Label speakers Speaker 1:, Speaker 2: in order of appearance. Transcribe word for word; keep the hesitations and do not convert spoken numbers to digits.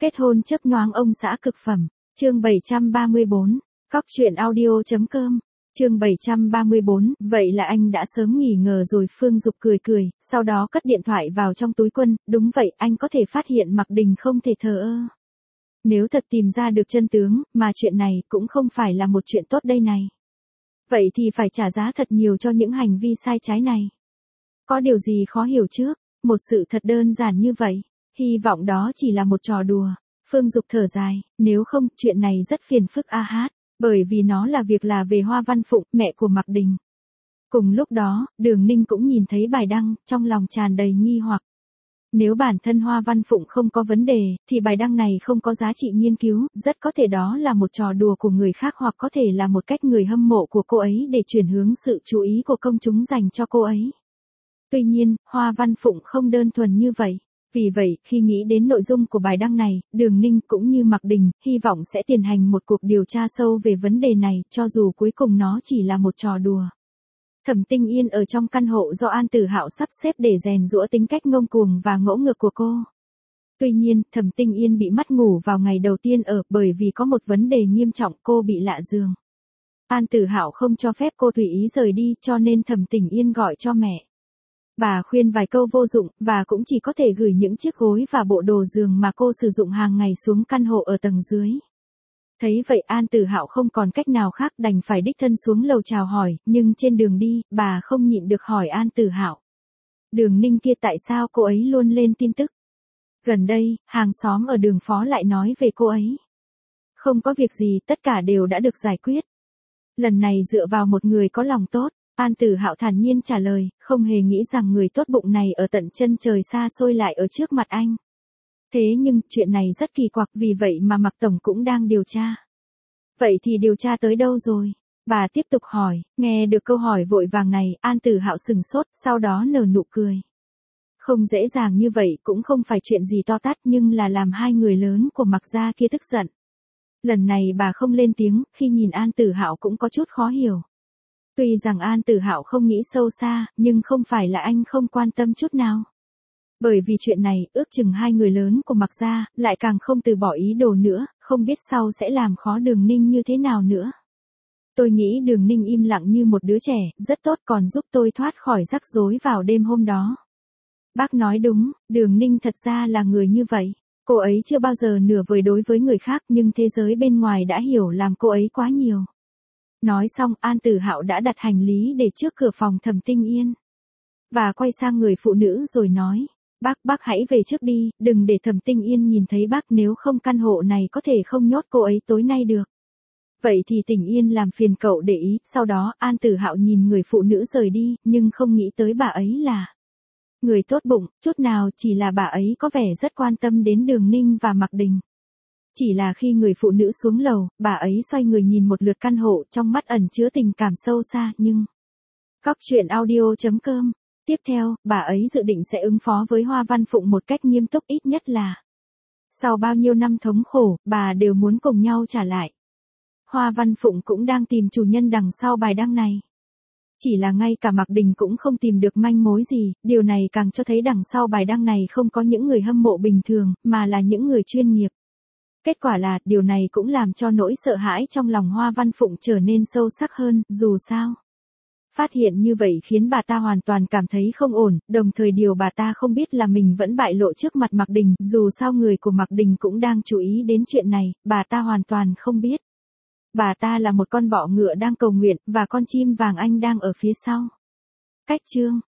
Speaker 1: Kết hôn chớp nhoáng ông xã cực phẩm. Chương bảy trăm ba mươi bốn. Cóc truyện audio.com. Chương bảy trăm ba mươi bốn. Vậy là anh đã sớm nghỉ ngờ rồi. Phương Dục cười cười, sau đó cất điện thoại vào trong túi quần. Đúng vậy, anh có thể phát hiện Mạc Đình không thể thờ ơ. Nếu thật tìm ra được chân tướng, mà chuyện này cũng không phải là một chuyện tốt đây này. Vậy thì phải trả giá thật nhiều cho những hành vi sai trái này. Có điều gì khó hiểu trước, một sự thật đơn giản như vậy. Hy vọng đó chỉ là một trò đùa. Phương Dục thở dài, nếu không, chuyện này rất phiền phức a hát, bởi vì nó là việc là về Hoa Văn Phụng, mẹ của Mạc Đình. Cùng lúc đó, Đường Ninh cũng nhìn thấy bài đăng, trong lòng tràn đầy nghi hoặc. Nếu bản thân Hoa Văn Phụng không có vấn đề, thì bài đăng này không có giá trị nghiên cứu, rất có thể đó là một trò đùa của người khác hoặc có thể là một cách người hâm mộ của cô ấy để chuyển hướng sự chú ý của công chúng dành cho cô ấy. Tuy nhiên, Hoa Văn Phụng không đơn thuần như vậy. Vì vậy, khi nghĩ đến nội dung của bài đăng này, Đường Ninh cũng như Mạc Đình, hy vọng sẽ tiến hành một cuộc điều tra sâu về vấn đề này, cho dù cuối cùng nó chỉ là một trò đùa. Thẩm Tinh Yên ở trong căn hộ do An Tử Hạo sắp xếp để rèn giũa tính cách ngông cuồng và ngỗ ngược của cô. Tuy nhiên, Thẩm Tinh Yên bị mất ngủ vào ngày đầu tiên ở bởi vì có một vấn đề nghiêm trọng, cô bị lạ giường. An Tử Hạo không cho phép cô tùy ý rời đi, cho nên Thẩm Tinh Yên gọi cho mẹ. Bà khuyên vài câu vô dụng, và cũng chỉ có thể gửi những chiếc gối và bộ đồ giường mà cô sử dụng hàng ngày xuống căn hộ ở tầng dưới. Thấy vậy An Tử Hạo không còn cách nào khác đành phải đích thân xuống lầu chào hỏi, nhưng trên đường đi, bà không nhịn được hỏi An Tử Hạo. Đường Ninh kia tại sao cô ấy luôn lên tin tức? Gần đây, hàng xóm ở đường phố lại nói về cô ấy. Không có việc gì, tất cả đều đã được giải quyết. Lần này dựa vào một người có lòng tốt. An Tử Hạo thản nhiên trả lời, không hề nghĩ rằng người tốt bụng này ở tận chân trời xa xôi lại ở trước mặt anh. Thế nhưng, chuyện này rất kỳ quặc, vì vậy mà Mạc Tổng cũng đang điều tra. Vậy thì điều tra tới đâu rồi? Bà tiếp tục hỏi, nghe được câu hỏi vội vàng này, An Tử Hạo sừng sốt, sau đó nở nụ cười. Không dễ dàng như vậy, cũng không phải chuyện gì to tát, nhưng là làm hai người lớn của Mạc gia kia tức giận. Lần này bà không lên tiếng, khi nhìn An Tử Hạo cũng có chút khó hiểu. Tuy rằng An Tử Hạo không nghĩ sâu xa, nhưng không phải là anh không quan tâm chút nào. Bởi vì chuyện này, ước chừng hai người lớn của Mạc gia, lại càng không từ bỏ ý đồ nữa, không biết sau sẽ làm khó Đường Ninh như thế nào nữa. Tôi nghĩ Đường Ninh im lặng như một đứa trẻ, rất tốt, còn giúp tôi thoát khỏi rắc rối vào đêm hôm đó. Bác nói đúng, Đường Ninh thật ra là người như vậy. Cô ấy chưa bao giờ nửa vời đối với người khác, nhưng thế giới bên ngoài đã hiểu làm cô ấy quá nhiều. Nói xong, An Tử Hạo đã đặt hành lý để trước cửa phòng Thẩm Tinh Yên. Và quay sang người phụ nữ rồi nói, bác, bác hãy về trước đi, đừng để Thẩm Tinh Yên nhìn thấy bác, nếu không căn hộ này có thể không nhốt cô ấy tối nay được. Vậy thì Tình Yên làm phiền cậu để ý. Sau đó, An Tử Hạo nhìn người phụ nữ rời đi, nhưng không nghĩ tới bà ấy là người tốt bụng, chút nào, chỉ là bà ấy có vẻ rất quan tâm đến Đường Ninh và Mạc Đình. Chỉ là khi người phụ nữ xuống lầu, bà ấy xoay người nhìn một lượt căn hộ, trong mắt ẩn chứa tình cảm sâu xa, nhưng... Cóc truyện audio.com. Tiếp theo, bà ấy dự định sẽ ứng phó với Hoa Văn Phụng một cách nghiêm túc, ít nhất là sau bao nhiêu năm thống khổ, bà đều muốn cùng nhau trả lại. Hoa Văn Phụng cũng đang tìm chủ nhân đằng sau bài đăng này. Chỉ là ngay cả Mạc Đình cũng không tìm được manh mối gì, điều này càng cho thấy đằng sau bài đăng này không có những người hâm mộ bình thường, mà là những người chuyên nghiệp. Kết quả là, điều này cũng làm cho nỗi sợ hãi trong lòng Hoa Văn Phụng trở nên sâu sắc hơn, dù sao. Phát hiện như vậy khiến bà ta hoàn toàn cảm thấy không ổn, đồng thời điều bà ta không biết là mình vẫn bại lộ trước mặt Mạc Đình, dù sao người của Mạc Đình cũng đang chú ý đến chuyện này, bà ta hoàn toàn không biết. Bà ta là một con bọ ngựa đang cầu nguyện, và con chim vàng anh đang ở phía sau. Cách chương